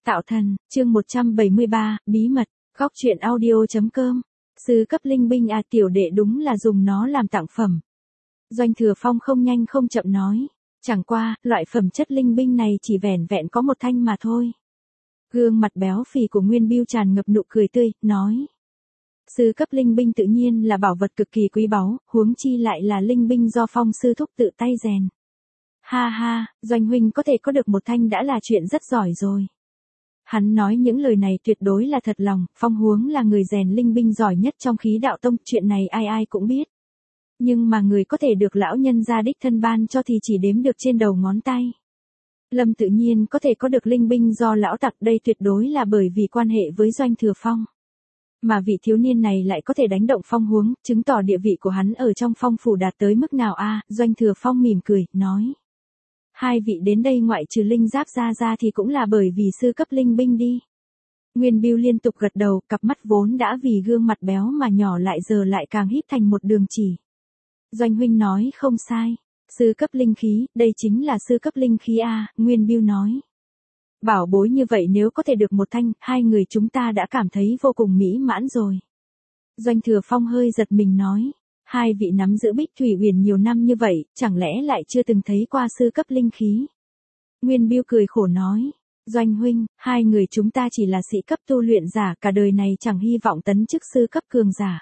Tạo thần, chương 173, bí mật, góc truyện audio.com. Sư cấp linh binh à, tiểu đệ đúng là dùng nó làm tặng phẩm. Doanh Thừa Phong không nhanh không chậm nói. Chẳng qua, loại phẩm chất linh binh này chỉ vẻn vẹn có một thanh mà thôi. Gương mặt béo phì của Nguyên Bưu tràn ngập nụ cười tươi, nói. Sư cấp linh binh tự nhiên là bảo vật cực kỳ quý báu, huống chi lại là linh binh do Phong sư thúc tự tay rèn. Ha ha, Doanh huynh có thể có được một thanh đã là chuyện rất giỏi rồi. Hắn nói những lời này tuyệt đối là thật lòng, Phong huống là người rèn linh binh giỏi nhất trong khí đạo tông, chuyện này ai ai cũng biết. Nhưng mà người có thể được lão nhân gia đích thân ban cho thì chỉ đếm được trên đầu ngón tay. Lâm tự nhiên có thể có được linh binh do lão tặc, đây tuyệt đối là bởi vì quan hệ với Doanh Thừa Phong. Mà vị thiếu niên này lại có thể đánh động Phong huống, chứng tỏ địa vị của hắn ở trong Phong phủ đạt tới mức nào a? Doanh Thừa Phong mỉm cười, nói. Hai vị đến đây ngoại trừ linh giáp ra thì cũng là bởi vì sư cấp linh binh đi. Nguyên Bưu liên tục gật đầu, cặp mắt vốn đã vì gương mặt béo mà nhỏ lại giờ lại càng híp thành một đường chỉ. Doanh huynh nói không sai. Sư cấp linh khí, đây chính là sư cấp linh khí a, Nguyên Bưu nói. Bảo bối như vậy nếu có thể được một thanh, hai người chúng ta đã cảm thấy vô cùng mỹ mãn rồi. Doanh Thừa Phong hơi giật mình nói. Hai vị nắm giữ Bích Thủy Huyền nhiều năm như vậy, chẳng lẽ lại chưa từng thấy qua sư cấp linh khí? Nguyên Bưu cười khổ nói. Doanh huynh, hai người chúng ta chỉ là sĩ cấp tu luyện giả, cả đời này chẳng hy vọng tấn chức sư cấp cường giả.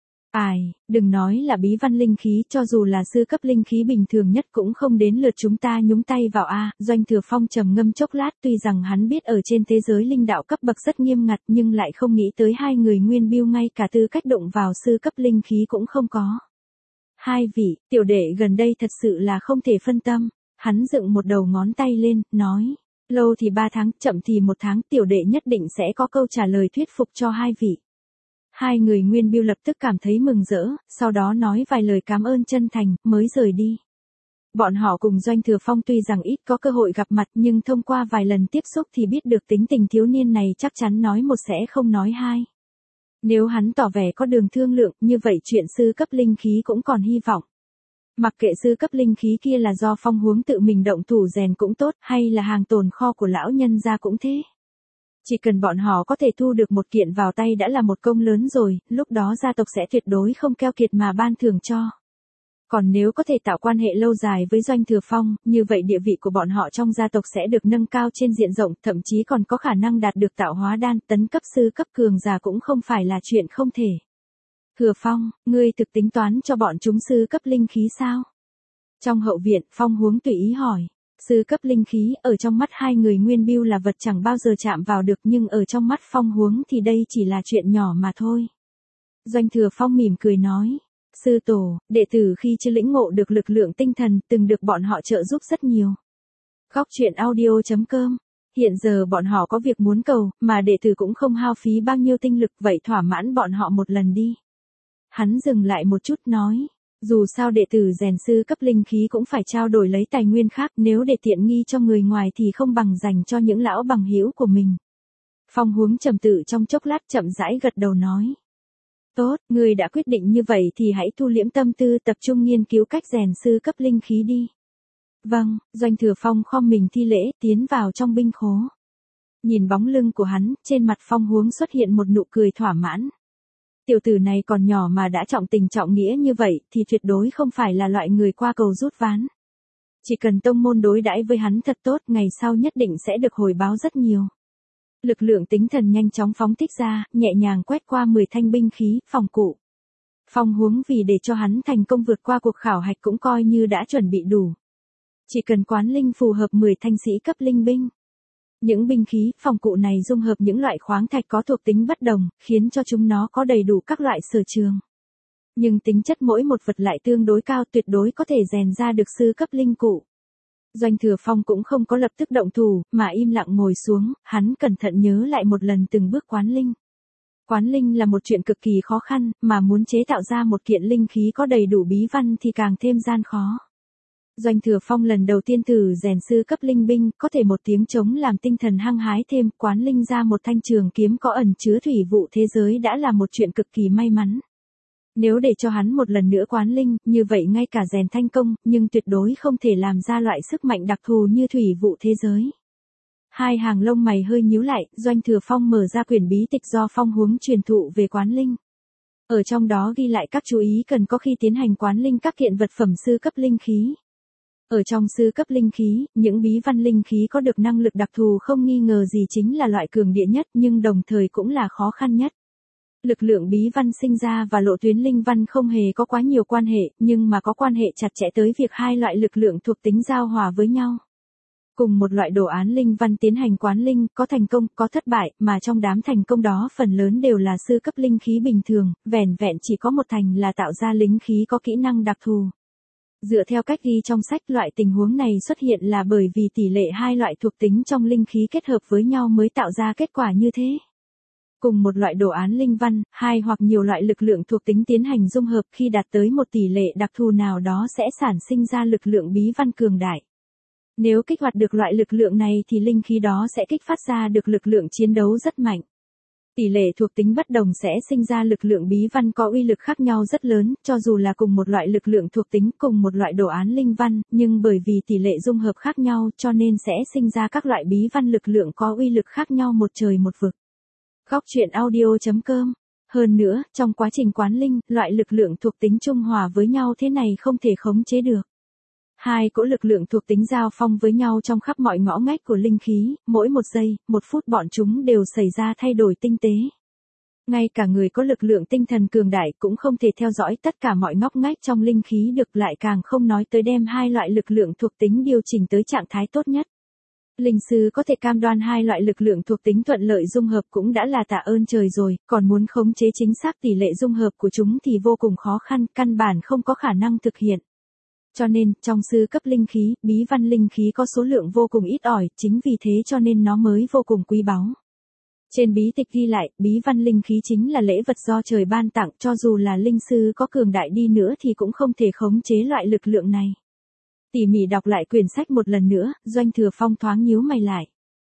Ai, đừng nói là bí văn linh khí, cho dù là sư cấp linh khí bình thường nhất cũng không đến lượt chúng ta nhúng tay vào a. Doanh Thừa Phong trầm ngâm chốc lát, tuy rằng hắn biết ở trên thế giới linh đạo cấp bậc rất nghiêm ngặt nhưng lại không nghĩ tới hai người Nguyên Bưu ngay cả tư cách đụng vào sư cấp linh khí cũng không có. Hai vị, tiểu đệ gần đây thật sự là không thể phân tâm. Hắn dựng một đầu ngón tay lên, nói. Lâu thì 3 tháng, chậm thì 1 tháng, tiểu đệ nhất định sẽ có câu trả lời thuyết phục cho hai vị. Hai người Nguyên Bưu lập tức cảm thấy mừng rỡ, sau đó nói vài lời cảm ơn chân thành, mới rời đi. Bọn họ cùng Doanh Thừa Phong tuy rằng ít có cơ hội gặp mặt nhưng thông qua vài lần tiếp xúc thì biết được tính tình thiếu niên này chắc chắn nói một sẽ không nói hai. Nếu hắn tỏ vẻ có đường thương lượng, như vậy chuyện sư cấp linh khí cũng còn hy vọng. Mặc kệ sư cấp linh khí kia là do Phong huống tự mình động thủ rèn cũng tốt, hay là hàng tồn kho của lão nhân gia cũng thế. Chỉ cần bọn họ có thể thu được một kiện vào tay đã là một công lớn rồi, lúc đó gia tộc sẽ tuyệt đối không keo kiệt mà ban thưởng cho. Còn nếu có thể tạo quan hệ lâu dài với Doanh Thừa Phong, như vậy địa vị của bọn họ trong gia tộc sẽ được nâng cao trên diện rộng, thậm chí còn có khả năng đạt được tạo hóa đan, tấn cấp sư cấp cường giả cũng không phải là chuyện không thể. Thừa Phong, ngươi thực tính toán cho bọn chúng sư cấp linh khí sao? Trong hậu viện, Phong huống tùy ý hỏi. Sư cấp linh khí, ở trong mắt hai người Nguyên Bưu là vật chẳng bao giờ chạm vào được nhưng ở trong mắt Phong huống thì đây chỉ là chuyện nhỏ mà thôi. Doanh Thừa Phong mỉm cười nói. Sư tổ, đệ tử khi chưa lĩnh ngộ được lực lượng tinh thần từng được bọn họ trợ giúp rất nhiều. Góc truyện audio.com. Hiện giờ bọn họ có việc muốn cầu, mà đệ tử cũng không hao phí bao nhiêu tinh lực, vậy thỏa mãn bọn họ một lần đi. Hắn dừng lại một chút nói. Dù sao đệ tử rèn sư cấp linh khí cũng phải trao đổi lấy tài nguyên khác, nếu để tiện nghi cho người ngoài thì không bằng dành cho những lão bằng hữu của mình. Phong huống trầm tư trong chốc lát chậm rãi gật đầu nói. Tốt, ngươi đã quyết định như vậy thì hãy thu liễm tâm tư tập trung nghiên cứu cách rèn sư cấp linh khí đi. Vâng, Doanh Thừa Phong khom mình thi lễ, tiến vào trong binh khố. Nhìn bóng lưng của hắn, trên mặt Phong huống xuất hiện một nụ cười thỏa mãn. Tiểu tử này còn nhỏ mà đã trọng tình trọng nghĩa như vậy thì tuyệt đối không phải là loại người qua cầu rút ván. Chỉ cần tông môn đối đãi với hắn thật tốt, ngày sau nhất định sẽ được hồi báo rất nhiều. Lực lượng tinh thần nhanh chóng phóng thích ra, nhẹ nhàng quét qua 10 thanh binh khí, phòng cụ. Phong huống vì để cho hắn thành công vượt qua cuộc khảo hạch cũng coi như đã chuẩn bị đủ. Chỉ cần quán linh phù hợp 10 thanh sĩ cấp linh binh. Những binh khí, phòng cụ này dung hợp những loại khoáng thạch có thuộc tính bất đồng, khiến cho chúng nó có đầy đủ các loại sở trường. Nhưng tính chất mỗi một vật lại tương đối cao, tuyệt đối có thể rèn ra được sư cấp linh cụ. Doanh Thừa Phong cũng không có lập tức động thủ, mà im lặng ngồi xuống, hắn cẩn thận nhớ lại một lần từng bước quán linh. Quán linh là một chuyện cực kỳ khó khăn, mà muốn chế tạo ra một kiện linh khí có đầy đủ bí văn thì càng thêm gian khó. Doanh Thừa Phong lần đầu tiên thử rèn sư cấp linh binh, có thể một tiếng trống làm tinh thần hăng hái thêm, quán linh ra một thanh trường kiếm có ẩn chứa thủy vụ thế giới đã là một chuyện cực kỳ may mắn. Nếu để cho hắn một lần nữa quán linh, như vậy ngay cả rèn thanh công, nhưng tuyệt đối không thể làm ra loại sức mạnh đặc thù như thủy vụ thế giới. Hai hàng lông mày hơi nhíu lại, Doanh Thừa Phong mở ra quyển bí tịch do Phong Huống truyền thụ về quán linh. Ở trong đó ghi lại các chú ý cần có khi tiến hành quán linh các kiện vật phẩm sư cấp linh khí. Ở trong sư cấp linh khí, những bí văn linh khí có được năng lực đặc thù không nghi ngờ gì chính là loại cường địa nhất nhưng đồng thời cũng là khó khăn nhất. Lực lượng bí văn sinh ra và lộ tuyến linh văn không hề có quá nhiều quan hệ, nhưng mà có quan hệ chặt chẽ tới việc hai loại lực lượng thuộc tính giao hòa với nhau. Cùng một loại đồ án linh văn tiến hành quán linh, có thành công, có thất bại, mà trong đám thành công đó phần lớn đều là sư cấp linh khí bình thường, vẻn vẹn chỉ có một thành là tạo ra linh khí có kỹ năng đặc thù. Dựa theo cách ghi trong sách, loại tình huống này xuất hiện là bởi vì tỷ lệ hai loại thuộc tính trong linh khí kết hợp với nhau mới tạo ra kết quả như thế. Cùng một loại đồ án linh văn, hai hoặc nhiều loại lực lượng thuộc tính tiến hành dung hợp khi đạt tới một tỷ lệ đặc thù nào đó sẽ sản sinh ra lực lượng bí văn cường đại. Nếu kích hoạt được loại lực lượng này thì linh khí đó sẽ kích phát ra được lực lượng chiến đấu rất mạnh. Tỷ lệ thuộc tính bất đồng sẽ sinh ra lực lượng bí văn có uy lực khác nhau rất lớn, cho dù là cùng một loại lực lượng thuộc tính, cùng một loại đồ án linh văn, nhưng bởi vì tỷ lệ dung hợp khác nhau cho nên sẽ sinh ra các loại bí văn lực lượng có uy lực khác nhau một trời một vực. Góc truyện audio.com. Hơn nữa, trong quá trình quán linh, loại lực lượng thuộc tính trung hòa với nhau thế này không thể khống chế được. Hai cỗ lực lượng thuộc tính giao phong với nhau trong khắp mọi ngõ ngách của linh khí, mỗi một giây, một phút bọn chúng đều xảy ra thay đổi tinh tế. Ngay cả người có lực lượng tinh thần cường đại cũng không thể theo dõi tất cả mọi ngóc ngách trong linh khí được, lại càng không nói tới đem hai loại lực lượng thuộc tính điều chỉnh tới trạng thái tốt nhất. Linh sư có thể cam đoan hai loại lực lượng thuộc tính thuận lợi dung hợp cũng đã là tạ ơn trời rồi, còn muốn khống chế chính xác tỷ lệ dung hợp của chúng thì vô cùng khó khăn, căn bản không có khả năng thực hiện. Cho nên, trong sư cấp linh khí, bí văn linh khí có số lượng vô cùng ít ỏi, chính vì thế cho nên nó mới vô cùng quý báu. Trên bí tịch ghi lại, bí văn linh khí chính là lễ vật do trời ban tặng, cho dù là linh sư có cường đại đi nữa thì cũng không thể khống chế loại lực lượng này. Tỉ mỉ đọc lại quyển sách một lần nữa, Doanh Thừa Phong thoáng nhíu mày lại.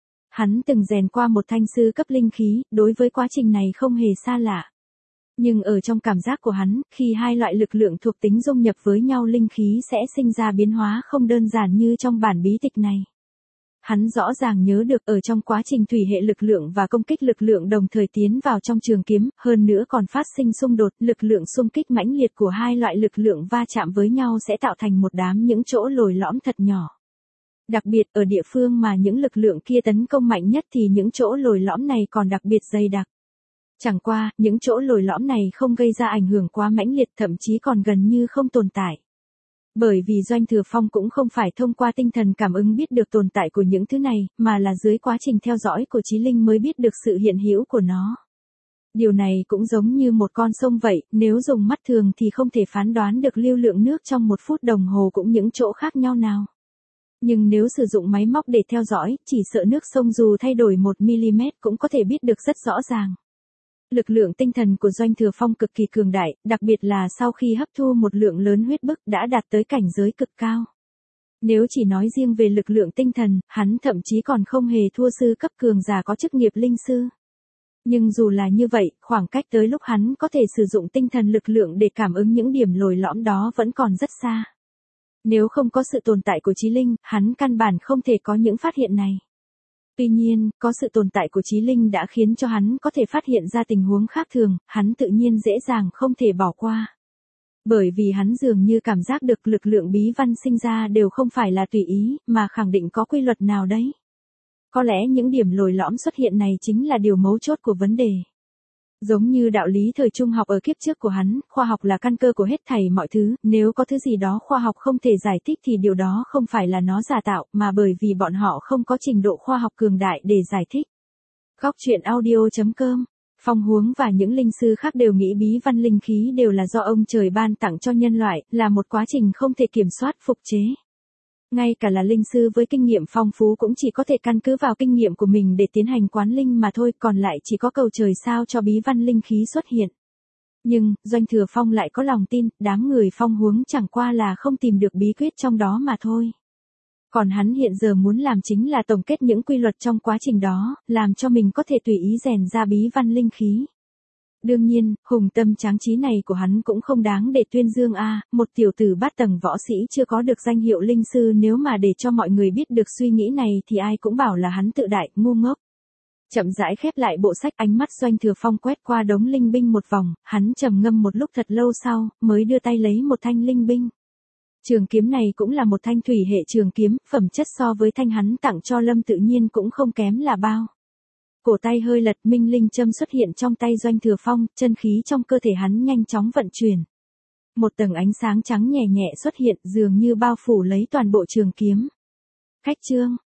Hắn từng rèn qua một thanh sư cấp linh khí, đối với quá trình này không hề xa lạ. Nhưng ở trong cảm giác của hắn, khi hai loại lực lượng thuộc tính dung nhập với nhau linh khí sẽ sinh ra biến hóa không đơn giản như trong bản bí tịch này. Hắn rõ ràng nhớ được ở trong quá trình thủy hệ lực lượng và công kích lực lượng đồng thời tiến vào trong trường kiếm, hơn nữa còn phát sinh xung đột, lực lượng xung kích mãnh liệt của hai loại lực lượng va chạm với nhau sẽ tạo thành một đám những chỗ lồi lõm thật nhỏ. Đặc biệt ở địa phương mà những lực lượng kia tấn công mạnh nhất thì những chỗ lồi lõm này còn đặc biệt dày đặc. Chẳng qua, những chỗ lồi lõm này không gây ra ảnh hưởng quá mãnh liệt, thậm chí còn gần như không tồn tại. Bởi vì Doanh Thừa Phong cũng không phải thông qua tinh thần cảm ứng biết được tồn tại của những thứ này, mà là dưới quá trình theo dõi của trí linh mới biết được sự hiện hữu của nó. Điều này cũng giống như một con sông vậy, nếu dùng mắt thường thì không thể phán đoán được lưu lượng nước trong một phút đồng hồ cũng những chỗ khác nhau nào. Nhưng nếu sử dụng máy móc để theo dõi, chỉ sợ nước sông dù thay đổi 1mm cũng có thể biết được rất rõ ràng. Lực lượng tinh thần của Doanh Thừa Phong cực kỳ cường đại, đặc biệt là sau khi hấp thu một lượng lớn huyết bức đã đạt tới cảnh giới cực cao. Nếu chỉ nói riêng về lực lượng tinh thần, hắn thậm chí còn không hề thua sư cấp cường giả có chức nghiệp linh sư. Nhưng dù là như vậy, khoảng cách tới lúc hắn có thể sử dụng tinh thần lực lượng để cảm ứng những điểm lồi lõm đó vẫn còn rất xa. Nếu không có sự tồn tại của trí linh, hắn căn bản không thể có những phát hiện này. Tuy nhiên, có sự tồn tại của trí linh đã khiến cho hắn có thể phát hiện ra tình huống khác thường, hắn tự nhiên dễ dàng không thể bỏ qua. Bởi vì hắn dường như cảm giác được lực lượng bí văn sinh ra đều không phải là tùy ý, mà khẳng định có quy luật nào đấy. Có lẽ những điểm lồi lõm xuất hiện này chính là điều mấu chốt của vấn đề. Giống như đạo lý thời trung học ở kiếp trước của hắn, khoa học là căn cơ của hết thảy mọi thứ, nếu có thứ gì đó khoa học không thể giải thích thì điều đó không phải là nó giả tạo, mà bởi vì bọn họ không có trình độ khoa học cường đại để giải thích. Góc truyện audio.com. Phong Huống và những linh sư khác đều nghĩ bí văn linh khí đều là do ông trời ban tặng cho nhân loại, là một quá trình không thể kiểm soát phục chế. Ngay cả là linh sư với kinh nghiệm phong phú cũng chỉ có thể căn cứ vào kinh nghiệm của mình để tiến hành quán linh mà thôi, còn lại chỉ có cầu trời sao cho bí văn linh khí xuất hiện. Nhưng, Doanh Thừa Phong lại có lòng tin, đám người Phong Huống chẳng qua là không tìm được bí quyết trong đó mà thôi. Còn hắn hiện giờ muốn làm chính là tổng kết những quy luật trong quá trình đó, làm cho mình có thể tùy ý rèn ra bí văn linh khí. Đương nhiên, hùng tâm tráng trí này của hắn cũng không đáng để tuyên dương a, một tiểu tử bát tầng võ sĩ chưa có được danh hiệu linh sư nếu mà để cho mọi người biết được suy nghĩ này thì ai cũng bảo là hắn tự đại, ngu ngốc. Chậm rãi khép lại bộ sách, ánh mắt Doanh Thừa Phong quét qua đống linh binh một vòng, hắn trầm ngâm một lúc thật lâu sau, mới đưa tay lấy một thanh linh binh. Trường kiếm này cũng là một thanh thủy hệ trường kiếm, phẩm chất so với thanh hắn tặng cho Lâm Tự Nhiên cũng không kém là bao. Cổ tay hơi lật, minh linh châm xuất hiện trong tay Doanh Thừa Phong, chân khí trong cơ thể hắn nhanh chóng vận chuyển. Một tầng ánh sáng trắng nhẹ nhẹ xuất hiện, dường như bao phủ lấy toàn bộ trường kiếm. Khách chương